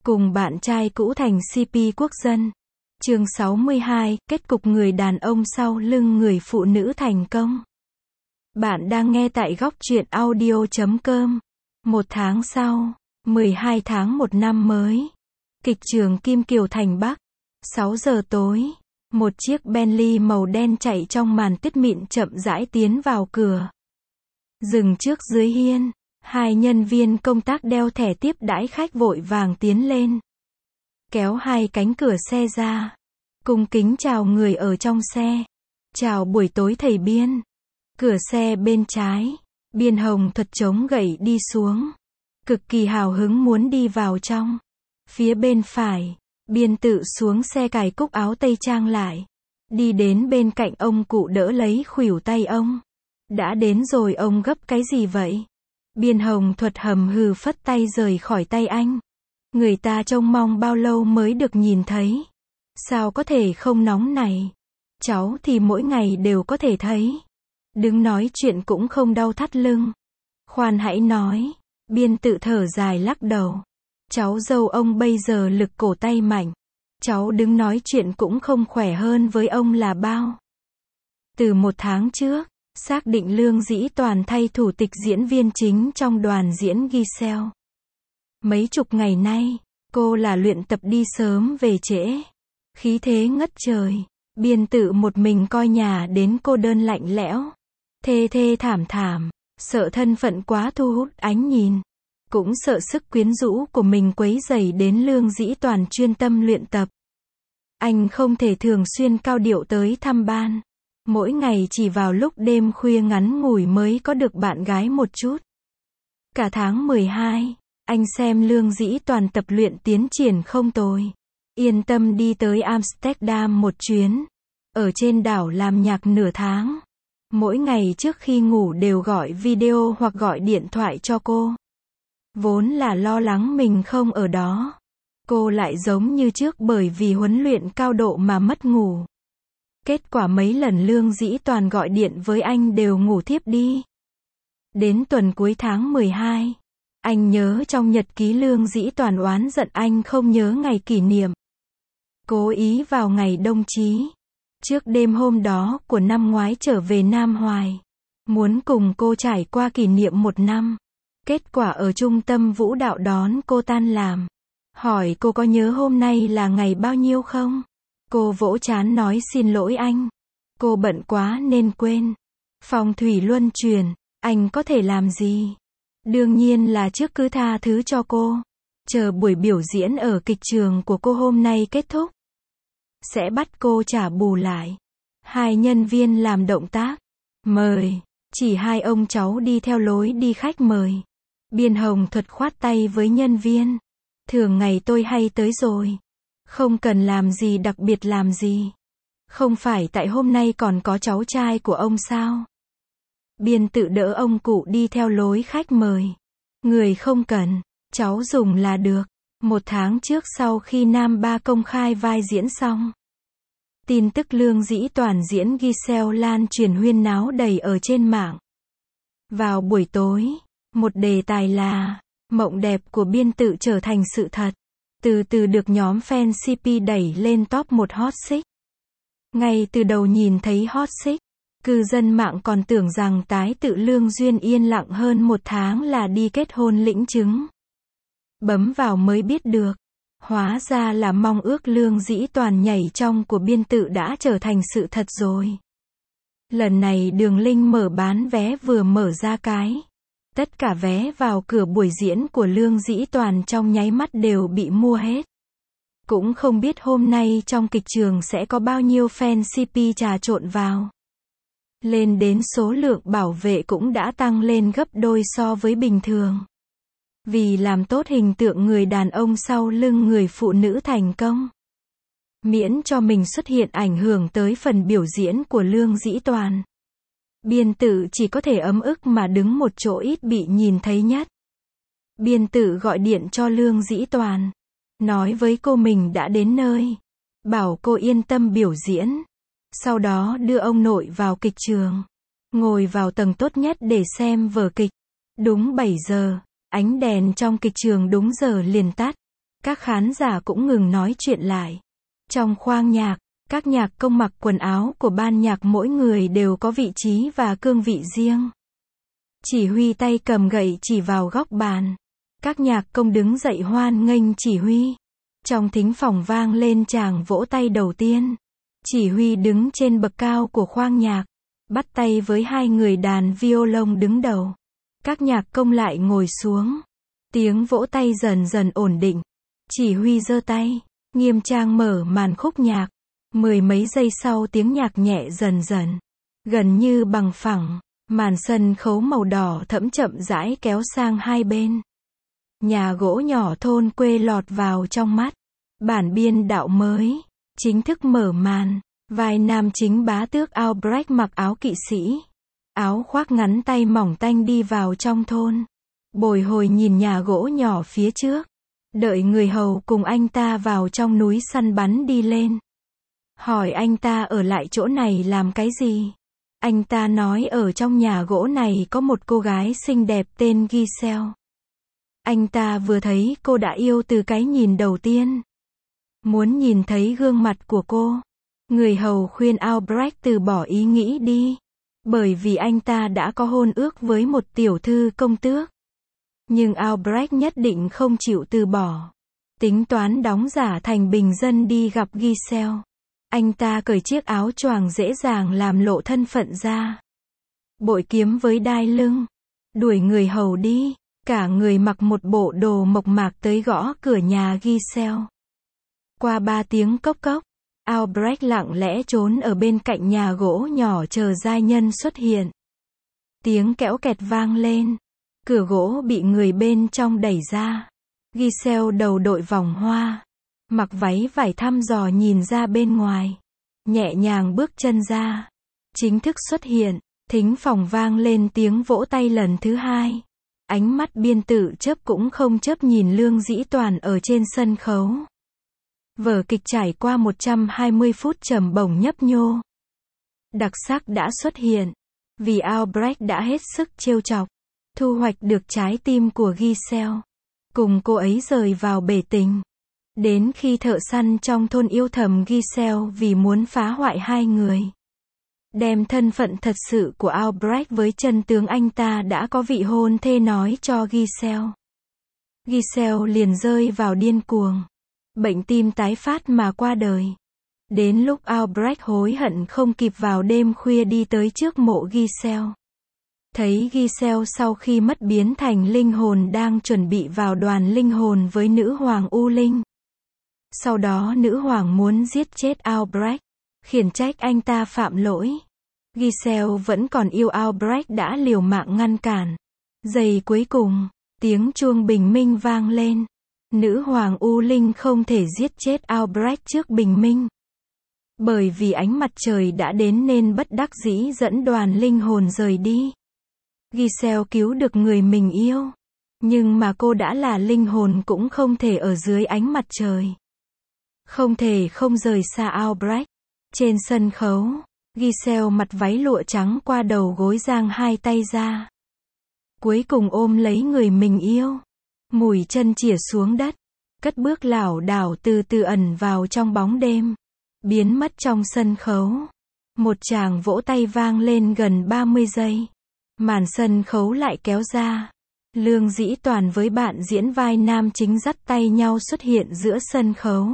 cùng bạn trai cũ thành CP quốc dân. Chương 62, kết cục người đàn ông sau lưng người phụ nữ thành công. Bạn đang nghe tại góc truyện audio.com. 1 tháng sau, 12 tháng 1 năm mới. Kịch trường Kim Kiều Thành Bắc. 6 giờ tối, một chiếc Bentley màu đen chạy trong màn tuyết mịn chậm rãi tiến vào cửa. Dừng trước dưới hiên, hai nhân viên công tác đeo thẻ tiếp đãi khách vội vàng tiến lên. Kéo hai cánh cửa xe ra. Cung kính chào người ở trong xe. Chào buổi tối thầy Biên. Cửa xe bên trái, Biên Hồng Thuật chống gậy đi xuống. Cực kỳ hào hứng muốn đi vào trong. Phía bên phải, Biên tự xuống xe cài cúc áo tây trang lại. Đi đến bên cạnh ông cụ đỡ lấy khuỷu tay ông. Đã đến rồi, ông gấp cái gì vậy? Biên Hồng Thuật hầm hừ phất tay rời khỏi tay anh. Người ta trông mong bao lâu mới được nhìn thấy. Sao có thể không nóng này? Cháu thì mỗi ngày đều có thể thấy. Đứng nói chuyện cũng không đau thắt lưng. Khoan hãy nói. Biên tự thở dài lắc đầu. Cháu dâu ông bây giờ lực cổ tay mạnh. Cháu đứng nói chuyện cũng không khỏe hơn với ông là bao. Từ 1 tháng trước, xác định Lương Dĩ Toàn thay thủ tịch diễn viên chính trong đoàn diễn Giselle. Mấy chục ngày nay, cô là luyện tập đi sớm về trễ. Khí thế ngất trời. Biên tự một mình coi nhà đến cô đơn lạnh lẽo. Thê thê thảm thảm. Sợ thân phận quá thu hút ánh nhìn. Cũng sợ sức quyến rũ của mình quấy rầy đến Lương Dĩ Toàn chuyên tâm luyện tập. Anh không thể thường xuyên cao điệu tới thăm ban. Mỗi ngày chỉ vào lúc đêm khuya ngắn ngủi mới có được bạn gái một chút. Cả tháng 12, anh xem Lương Dĩ Toàn tập luyện tiến triển không tồi. Yên tâm đi tới Amsterdam một chuyến. Ở trên đảo làm nhạc nửa tháng. Mỗi ngày trước khi ngủ đều gọi video hoặc gọi điện thoại cho cô. Vốn là lo lắng mình không ở đó. Cô lại giống như trước bởi vì huấn luyện cao độ mà mất ngủ. Kết quả mấy lần Lương Dĩ Toàn gọi điện với anh đều ngủ thiếp đi. Đến tuần cuối tháng 12, anh nhớ trong nhật ký Lương Dĩ Toàn oán giận anh không nhớ ngày kỷ niệm. Cố ý vào ngày đông chí. Trước đêm hôm đó của năm ngoái trở về Nam Hoài. Muốn cùng cô trải qua kỷ niệm 1 năm. Kết quả ở trung tâm vũ đạo đón cô tan làm. Hỏi cô có nhớ hôm nay là ngày bao nhiêu không? Cô vỗ trán nói xin lỗi anh. Cô bận quá nên quên. Phong thủy luân chuyển, anh có thể làm gì? Đương nhiên là trước cứ tha thứ cho cô. Chờ buổi biểu diễn ở kịch trường của cô hôm nay kết thúc. Sẽ bắt cô trả bù lại. Hai nhân viên làm động tác. Mời. Chỉ hai ông cháu đi theo lối đi khách mời. Biên Hồng Thuật khoát tay với nhân viên. Thường ngày tôi hay tới rồi. Không cần làm gì đặc biệt làm gì. Không phải tại hôm nay còn có cháu trai của ông sao? Biên tự đỡ ông cụ đi theo lối khách mời. Người không cần, cháu dùng là được. 1 tháng trước sau khi Nam Ba công khai vai diễn xong. Tin tức Lương Dĩ Toàn diễn Giselle lan truyền huyên náo đầy ở trên mạng. Vào buổi tối, một đề tài là mộng đẹp của biên tự trở thành sự thật. Từ từ được nhóm fan CP đẩy lên top 1 hot search. Ngay từ đầu nhìn thấy hot search, cư dân mạng còn tưởng rằng tái tự Lương Duyên yên lặng hơn 1 tháng là đi kết hôn lĩnh chứng. Bấm vào mới biết được. Hóa ra là mong ước Lương Dĩ Toàn nhảy trong của biên tự đã trở thành sự thật rồi. Lần này Đường Linh mở bán vé vừa mở ra cái. Tất cả vé vào cửa buổi diễn của Lương Dĩ Toàn trong nháy mắt đều bị mua hết. Cũng không biết hôm nay trong kịch trường sẽ có bao nhiêu fan CP trà trộn vào. Lên đến số lượng bảo vệ cũng đã tăng lên gấp đôi so với bình thường. Vì làm tốt hình tượng người đàn ông sau lưng người phụ nữ thành công. Miễn cho mình xuất hiện ảnh hưởng tới phần biểu diễn của Lương Dĩ Toàn. Biên tự chỉ có thể ấm ức mà đứng một chỗ ít bị nhìn thấy nhất. Biên tự gọi điện cho Lương Dĩ Toàn. Nói với cô mình đã đến nơi. Bảo cô yên tâm biểu diễn. Sau đó đưa ông nội vào kịch trường. Ngồi vào tầng tốt nhất để xem vở kịch. Đúng 7 giờ. Ánh đèn trong kịch trường đúng giờ liền tắt. Các khán giả cũng ngừng nói chuyện lại. Trong khoang nhạc, các nhạc công mặc quần áo của ban nhạc mỗi người đều có vị trí và cương vị riêng. Chỉ huy tay cầm gậy chỉ vào góc bàn. Các nhạc công đứng dậy hoan nghênh chỉ huy. Trong thính phòng vang lên tràng vỗ tay đầu tiên. Chỉ huy đứng trên bậc cao của khoang nhạc, bắt tay với hai người đàn violon đứng đầu. Các nhạc công lại ngồi xuống. Tiếng vỗ tay dần dần ổn định. Chỉ huy giơ tay, nghiêm trang mở màn khúc nhạc. Mười mấy giây sau tiếng nhạc nhẹ dần dần, gần như bằng phẳng, màn sân khấu màu đỏ thẫm chậm rãi kéo sang hai bên. Nhà gỗ nhỏ thôn quê lọt vào trong mắt. Bản biên đạo mới chính thức mở màn. Vai nam chính bá tước Albrecht mặc áo kỵ sĩ, áo khoác ngắn tay mỏng tanh đi vào trong thôn. Bồi hồi nhìn nhà gỗ nhỏ phía trước, đợi người hầu cùng anh ta vào trong núi săn bắn đi lên. Hỏi anh ta ở lại chỗ này làm cái gì? Anh ta nói ở trong nhà gỗ này có một cô gái xinh đẹp tên Giselle. Anh ta vừa thấy cô đã yêu từ cái nhìn đầu tiên. Muốn nhìn thấy gương mặt của cô. Người hầu khuyên Albrecht từ bỏ ý nghĩ đi. Bởi vì anh ta đã có hôn ước với một tiểu thư công tước. Nhưng Albrecht nhất định không chịu từ bỏ. Tính toán đóng giả thành bình dân đi gặp Giselle. Anh ta cởi chiếc áo choàng dễ dàng làm lộ thân phận ra. Bội kiếm với đai lưng. Đuổi người hầu đi. Cả người mặc một bộ đồ mộc mạc tới gõ cửa nhà Giselle. Qua 3 tiếng cốc cốc, Albrecht lặng lẽ trốn ở bên cạnh nhà gỗ nhỏ chờ giai nhân xuất hiện. Tiếng kẽo kẹt vang lên. Cửa gỗ bị người bên trong đẩy ra. Giselle đầu đội vòng hoa. Mặc váy vải thăm dò nhìn ra bên ngoài. Nhẹ nhàng bước chân ra. Chính thức xuất hiện. Thính phòng vang lên tiếng vỗ tay lần thứ hai. Ánh mắt biên tự chớp cũng không chớp nhìn Lương Dĩ Toàn ở trên sân khấu. Vở kịch trải qua 120 phút trầm bổng nhấp nhô. Đặc sắc đã xuất hiện. Vì Albrecht đã hết sức trêu chọc. Thu hoạch được trái tim của Giselle. Cùng cô ấy rời vào bể tình. Đến khi thợ săn trong thôn yêu thầm Giselle vì muốn phá hoại hai người. Đem thân phận thật sự của Albrecht với chân tướng anh ta đã có vị hôn thê nói cho Giselle. Giselle liền rơi vào điên cuồng. Bệnh tim tái phát mà qua đời. Đến lúc Albrecht hối hận không kịp vào đêm khuya đi tới trước mộ Giselle. Thấy Giselle sau khi mất biến thành linh hồn đang chuẩn bị vào đoàn linh hồn với nữ hoàng U Linh. Sau đó nữ hoàng muốn giết chết Albrecht, khiển trách anh ta phạm lỗi. Giselle vẫn còn yêu Albrecht đã liều mạng ngăn cản. Giây cuối cùng, tiếng chuông bình minh vang lên. Nữ hoàng U Linh không thể giết chết Albrecht trước bình minh. Bởi vì ánh mặt trời đã đến nên bất đắc dĩ dẫn đoàn linh hồn rời đi. Giselle cứu được người mình yêu. Nhưng mà cô đã là linh hồn cũng không thể ở dưới ánh mặt trời. Không thể không rời xa Albrecht. Trên sân khấu, Giselle mặc váy lụa trắng qua đầu gối giang hai tay ra. Cuối cùng ôm lấy người mình yêu. Mùi chân chìa xuống đất. Cất bước lảo đảo từ từ ẩn vào trong bóng đêm. Biến mất trong sân khấu. Một tràng vỗ tay vang lên gần 30 giây. Màn sân khấu lại kéo ra. Lương Dĩ Toàn với bạn diễn vai nam chính dắt tay nhau xuất hiện giữa sân khấu.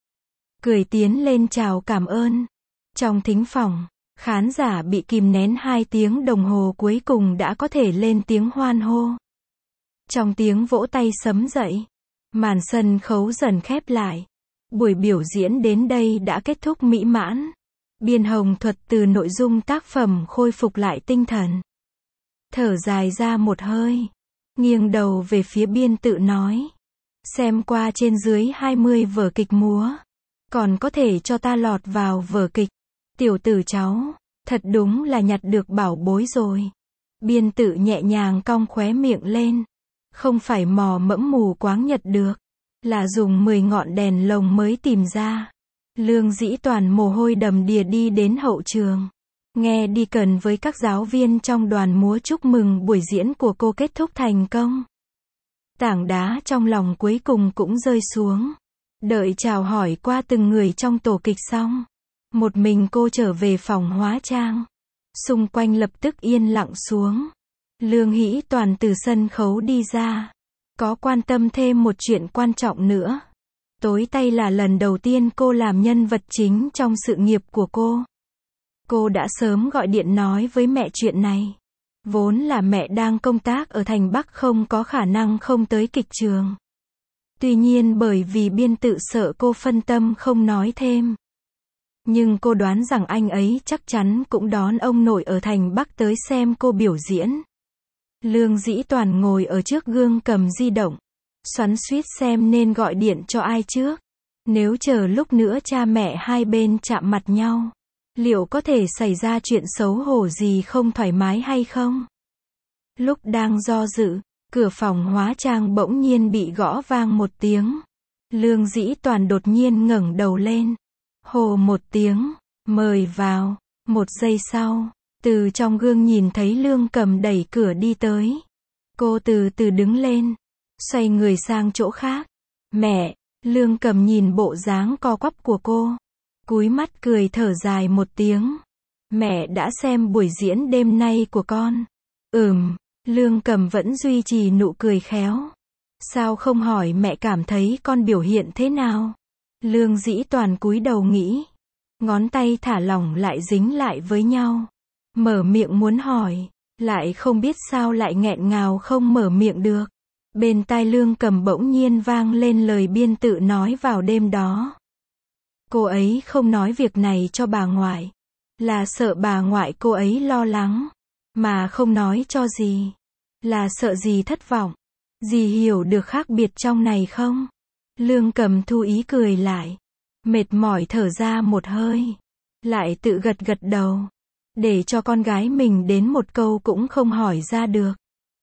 Cười tiến lên chào cảm ơn. Trong thính phòng, khán giả bị kìm nén 2 tiếng đồng hồ cuối cùng đã có thể lên tiếng hoan hô. Trong tiếng vỗ tay sấm dậy, màn sân khấu dần khép lại. Buổi biểu diễn đến đây đã kết thúc mỹ mãn. Biên Hồng thuật từ nội dung tác phẩm khôi phục lại tinh thần. Thở dài ra một hơi. Nghiêng đầu về phía biên tự nói. Xem qua trên dưới 20 vở kịch múa. Còn có thể cho ta lọt vào vở kịch. Tiểu tử cháu, thật đúng là nhặt được bảo bối rồi. Biên tự nhẹ nhàng cong khóe miệng lên. Không phải mò mẫm mù quáng nhặt được. Là dùng 10 ngọn đèn lồng mới tìm ra. Lương Dĩ Toàn mồ hôi đầm đìa đi đến hậu trường. Nghe đi cần với các giáo viên trong đoàn múa chúc mừng buổi diễn của cô kết thúc thành công. Tảng đá trong lòng cuối cùng cũng rơi xuống. Đợi chào hỏi qua từng người trong tổ kịch xong, một mình cô trở về phòng hóa trang. Xung quanh lập tức yên lặng xuống. Lương Hĩ Toàn từ sân khấu đi ra. Có quan tâm thêm một chuyện quan trọng nữa. Tối nay là lần đầu tiên cô làm nhân vật chính trong sự nghiệp của cô. Cô đã sớm gọi điện nói với mẹ chuyện này. Vốn là mẹ đang công tác ở thành Bắc không có khả năng không tới kịch trường. Tuy nhiên bởi vì biên tự sợ cô phân tâm không nói thêm. Nhưng cô đoán rằng anh ấy chắc chắn cũng đón ông nội ở thành Bắc tới xem cô biểu diễn. Lương Dĩ Toàn ngồi ở trước gương cầm di động. Xoắn xuýt xem nên gọi điện cho ai trước. Nếu chờ lúc nữa cha mẹ hai bên chạm mặt nhau, liệu có thể xảy ra chuyện xấu hổ gì không thoải mái hay không? Lúc đang do dự, cửa phòng hóa trang bỗng nhiên bị gõ vang một tiếng. Lương Dĩ Toàn đột nhiên ngẩng đầu lên. Hồ một tiếng, mời vào. Một giây sau, từ trong gương nhìn thấy Lương Cầm đẩy cửa đi tới. Cô từ từ đứng lên, xoay người sang chỗ khác. Mẹ, Lương Cầm nhìn bộ dáng co quắp của cô. Cúi mắt cười thở dài một tiếng. Mẹ đã xem buổi diễn đêm nay của con. Lương Cầm vẫn duy trì nụ cười khéo. Sao không hỏi mẹ cảm thấy con biểu hiện thế nào? Lương Dĩ Toàn cúi đầu nghĩ. Ngón tay thả lỏng lại dính lại với nhau. Mở miệng muốn hỏi, lại không biết sao lại nghẹn ngào không mở miệng được. Bên tai Lương Cầm bỗng nhiên vang lên lời biên tự nói vào đêm đó. Cô ấy không nói việc này cho bà ngoại, là sợ bà ngoại cô ấy lo lắng, mà không nói cho dì, là sợ dì thất vọng. Dì hiểu được khác biệt trong này không? Lương Cầm thu ý cười lại, mệt mỏi thở ra một hơi, lại tự gật gật đầu, để cho con gái mình đến một câu cũng không hỏi ra được.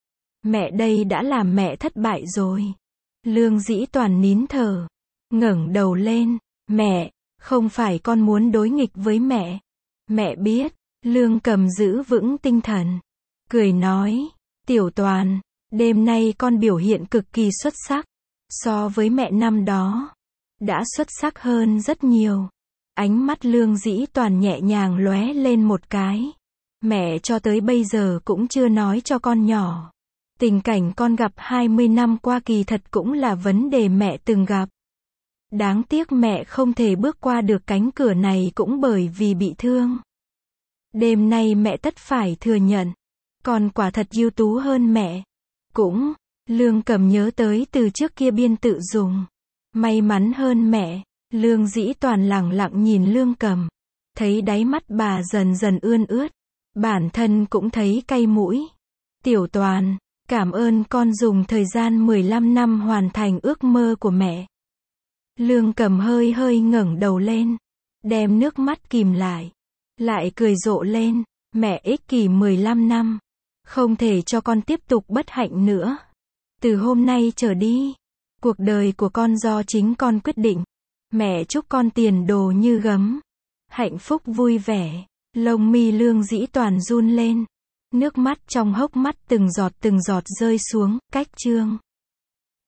Mẹ đây đã làm mẹ thất bại rồi. Lương Dĩ Toàn nín thở, ngẩng đầu lên. Mẹ, không phải con muốn đối nghịch với mẹ. Mẹ biết. Lương Cầm giữ vững tinh thần, cười nói, Tiểu Toàn, đêm nay con biểu hiện cực kỳ xuất sắc. So với mẹ năm đó, đã xuất sắc hơn rất nhiều. Ánh mắt Lương Dĩ Toàn nhẹ nhàng lóe lên một cái. Mẹ cho tới bây giờ cũng chưa nói cho con nhỏ. Tình cảnh con gặp 20 năm qua kỳ thật cũng là vấn đề mẹ từng gặp. Đáng tiếc mẹ không thể bước qua được cánh cửa này cũng bởi vì bị thương. Đêm nay mẹ tất phải thừa nhận, con quả thật ưu tú hơn mẹ. Cũng, Lương Cầm nhớ tới từ trước kia biên tự dùng. May mắn hơn mẹ. Lương Dĩ Toàn lẳng lặng nhìn Lương Cầm. Thấy đáy mắt bà dần dần ươn ướt. Bản thân cũng thấy cay mũi. Tiểu Toàn, cảm ơn con dùng thời gian 15 năm hoàn thành ước mơ của mẹ. Lương Cầm hơi hơi ngẩng đầu lên, đem nước mắt kìm lại cười rộ lên. Mẹ ích kỷ 15 năm, không thể cho con tiếp tục bất hạnh nữa. Từ hôm nay trở đi, cuộc đời của con do chính con quyết định. Mẹ chúc con tiền đồ như gấm, hạnh phúc vui vẻ. Lông mi Lương Dĩ Toàn run lên, nước mắt trong hốc mắt từng giọt rơi xuống. Cách chương